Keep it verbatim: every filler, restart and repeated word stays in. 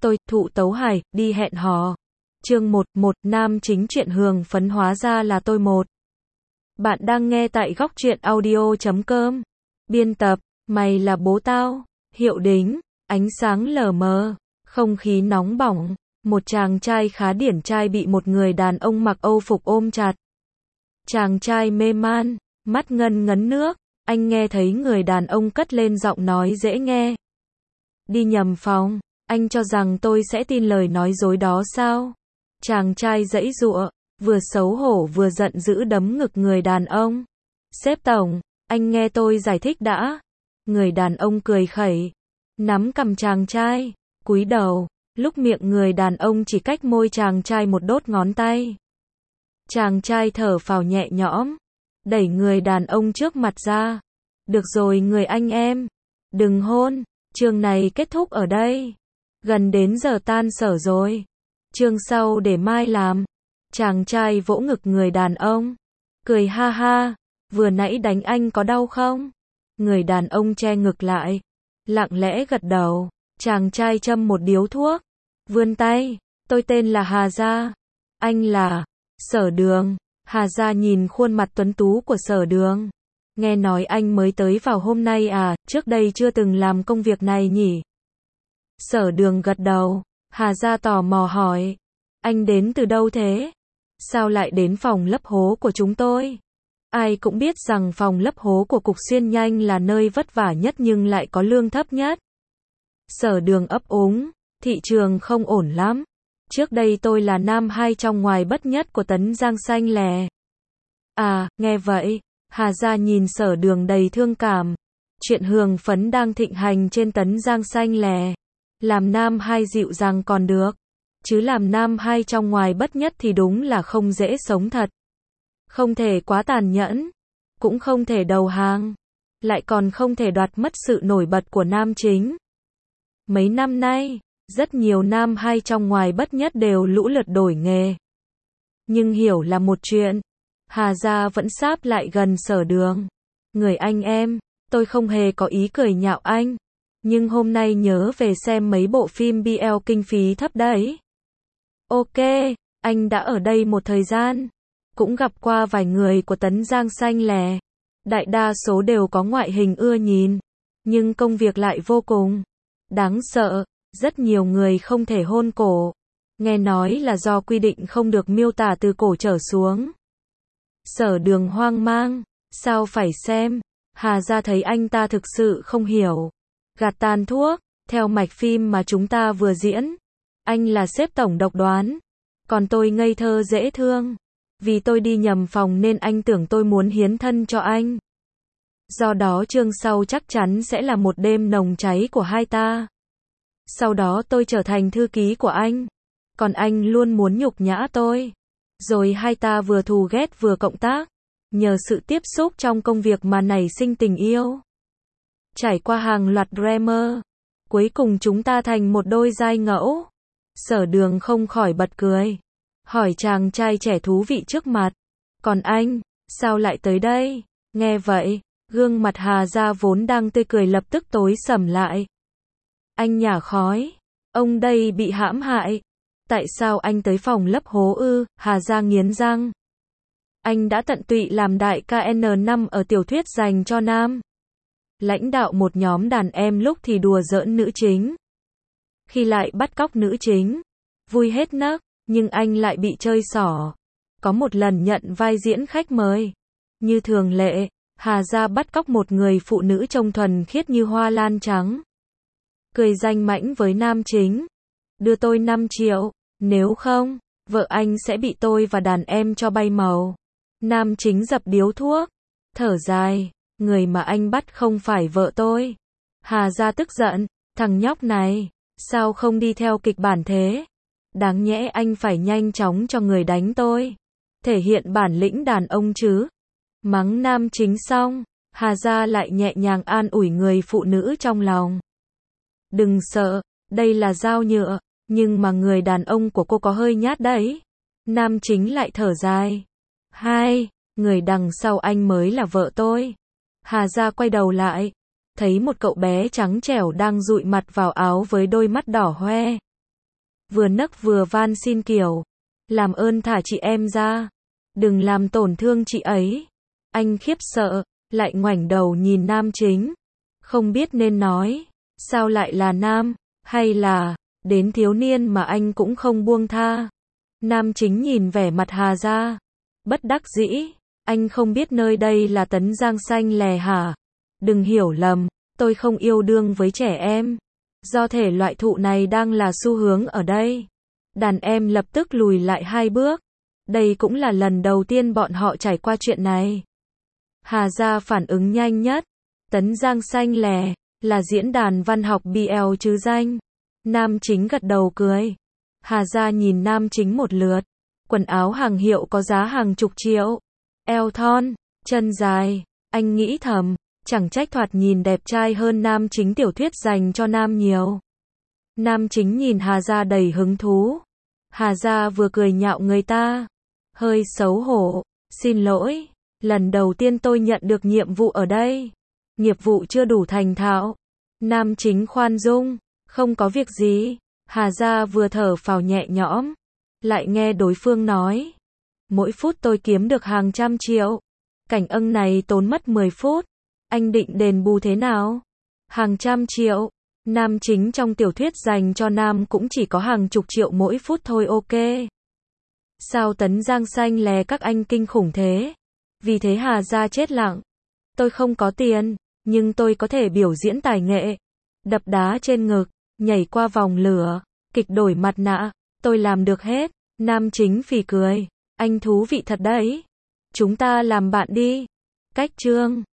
tôi, Thụ Tấu Hải, đi hẹn hò. Chương một, một, nam chính truyện hường phấn hóa ra là tôi một. Bạn đang nghe tại góc truyện audio chấm com. Biên tập, mày là bố tao. Hiệu đính, ánh sáng lờ mờ, không khí nóng bỏng. Một chàng trai khá điển trai bị một người đàn ông mặc âu phục ôm chặt. Chàng trai mê man, mắt ngân ngấn nước. Anh nghe thấy người đàn ông cất lên giọng nói dễ nghe. Đi nhầm phòng, anh cho rằng tôi sẽ tin lời nói dối đó sao? Chàng trai giãy giụa, vừa xấu hổ vừa giận dữ đấm ngực người đàn ông. Sếp tổng, anh nghe tôi giải thích đã. Người đàn ông cười khẩy, nắm cằm chàng trai, cúi đầu, lúc miệng người đàn ông chỉ cách môi chàng trai một đốt ngón tay. Chàng trai thở phào nhẹ nhõm, đẩy người đàn ông trước mặt ra. Được rồi người anh em, đừng hôn, chương này kết thúc ở đây. Gần đến giờ tan sở rồi. Chương sau để mai làm. Chàng trai vỗ ngực người đàn ông, cười ha ha, vừa nãy đánh anh có đau không? Người đàn ông che ngực lại, lặng lẽ gật đầu. Chàng trai châm một điếu thuốc, vươn tay, tôi tên là Hà Gia. Anh là Sở Đường. Hà Gia nhìn khuôn mặt tuấn tú của Sở Đường. Nghe nói anh mới tới vào hôm nay à, trước đây chưa từng làm công việc này nhỉ? Sở Đường gật đầu. Hà Gia tò mò hỏi, anh đến từ đâu thế? Sao lại đến phòng lấp hố của chúng tôi? Ai cũng biết rằng phòng lấp hố của Cục Xuyên Nhanh là nơi vất vả nhất nhưng lại có lương thấp nhất. Sở Đường ấp úng, thị trường không ổn lắm. Trước đây tôi là nam hai trong ngoài bất nhất của Tấn Giang Xanh Lè. À, nghe vậy, Hà Gia nhìn Sở Đường đầy thương cảm. Chuyện hường phấn đang thịnh hành trên Tấn Giang Xanh Lè. Làm nam hai dịu dàng còn được, chứ làm nam hai trong ngoài bất nhất thì đúng là không dễ sống thật. Không thể quá tàn nhẫn, cũng không thể đầu hàng, lại còn không thể đoạt mất sự nổi bật của nam chính. Mấy năm nay, rất nhiều nam hai trong ngoài bất nhất đều lũ lượt đổi nghề. Nhưng hiểu là một chuyện, Hà Gia vẫn sáp lại gần Sở Đường. Người anh em, tôi không hề có ý cười nhạo anh. Nhưng hôm nay nhớ về xem mấy bộ phim bê lờ kinh phí thấp đấy. Ok, anh đã ở đây một thời gian. Cũng gặp qua vài người của Tấn Giang Xanh Lè. Đại đa số đều có ngoại hình ưa nhìn. Nhưng công việc lại vô cùng đáng sợ. Rất nhiều người không thể hôn cổ. Nghe nói là do quy định không được miêu tả từ cổ trở xuống. Sở Đường hoang mang. Sao phải xem? Hà Gia thấy anh ta thực sự không hiểu. Gạt tàn thuốc, theo mạch phim mà chúng ta vừa diễn. Anh là sếp tổng độc đoán. Còn tôi ngây thơ dễ thương. Vì tôi đi nhầm phòng nên anh tưởng tôi muốn hiến thân cho anh. Do đó chương sau chắc chắn sẽ là một đêm nồng cháy của hai ta. Sau đó tôi trở thành thư ký của anh. Còn anh luôn muốn nhục nhã tôi. Rồi hai ta vừa thù ghét vừa cộng tác. Nhờ sự tiếp xúc trong công việc mà nảy sinh tình yêu. Trải qua hàng loạt drama, cuối cùng chúng ta thành một đôi giai ngẫu. Sở Đường không khỏi bật cười. Hỏi chàng trai trẻ thú vị trước mặt. Còn anh, sao lại tới đây? Nghe vậy, gương mặt Hà Gia vốn đang tươi cười lập tức tối sầm lại. Anh nhả khói. Ông đây bị hãm hại. Tại sao anh tới phòng lấp hố ư? Hà Gia nghiến răng. Anh đã tận tụy làm đại ca en năm ở tiểu thuyết dành cho nam. Lãnh đạo một nhóm đàn em lúc thì đùa giỡn nữ chính. Khi lại bắt cóc nữ chính. Vui hết nấc, nhưng anh lại bị chơi xỏ. Có một lần nhận vai diễn khách mời. Như thường lệ, Hà Gia bắt cóc một người phụ nữ trông thuần khiết như hoa lan trắng. Cười danh mãnh với nam chính. Đưa tôi năm triệu, nếu không, vợ anh sẽ bị tôi và đàn em cho bay màu. Nam chính dập điếu thuốc, thở dài. Người mà anh bắt không phải vợ tôi. Hà Gia tức giận, thằng nhóc này, sao không đi theo kịch bản thế? Đáng nhẽ anh phải nhanh chóng cho người đánh tôi. Thể hiện bản lĩnh đàn ông chứ. Mắng nam chính xong, Hà Gia lại nhẹ nhàng an ủi người phụ nữ trong lòng. Đừng sợ, đây là dao nhựa, nhưng mà người đàn ông của cô có hơi nhát đấy. Nam chính lại thở dài. Hai, người đằng sau anh mới là vợ tôi. Hà Gia quay đầu lại, thấy một cậu bé trắng trẻo đang dụi mặt vào áo với đôi mắt đỏ hoe. vừa nấc vừa van xin kiểu, làm ơn thả chị em ra, đừng làm tổn thương chị ấy. Anh khiếp sợ, lại ngoảnh đầu nhìn nam chính, không biết nên nói, sao lại là nam, hay là, đến thiếu niên mà anh cũng không buông tha. Nam chính nhìn vẻ mặt Hà Gia, bất đắc dĩ, anh không biết nơi đây là Tấn Giang xanh lè hả? Đừng hiểu lầm, tôi không yêu đương với trẻ em. Do thể loại thụ này đang là xu hướng ở đây. Đàn em lập tức lùi lại hai bước. Đây cũng là lần đầu tiên bọn họ trải qua chuyện này. Hà Gia phản ứng nhanh nhất. Tấn Giang xanh lè, là diễn đàn văn học bê lờ chứ danh. Nam chính gật đầu cười. Hà Gia nhìn nam chính một lượt. Quần áo hàng hiệu có giá hàng chục triệu. Eo thon, chân dài. Anh nghĩ thầm, chẳng trách thoạt nhìn đẹp trai hơn nam chính tiểu thuyết dành cho nam nhiều. Nam chính nhìn Hà Gia đầy hứng thú. Hà Gia vừa cười nhạo người ta. Hơi xấu hổ. Xin lỗi, lần đầu tiên tôi nhận được nhiệm vụ ở đây. Nghiệp vụ chưa đủ thành thạo. Nam chính khoan dung. Không có việc gì. Hà Gia vừa thở phào nhẹ nhõm. Lại nghe đối phương nói. Mỗi phút tôi kiếm được hàng trăm triệu. Cảnh ân này tốn mất mười phút. Anh định đền bù thế nào? Hàng trăm triệu. Nam chính trong tiểu thuyết dành cho nam cũng chỉ có hàng chục triệu mỗi phút thôi ok. Sao Tấn Giang xanh lè các anh kinh khủng thế? Vì thế Hà Gia chết lặng. Tôi không có tiền, nhưng tôi có thể biểu diễn tài nghệ. Đập đá trên ngực, nhảy qua vòng lửa, kịch đổi mặt nạ, tôi làm được hết. Nam chính phì cười. Anh thú vị thật đấy. Chúng ta làm bạn đi. Cách chương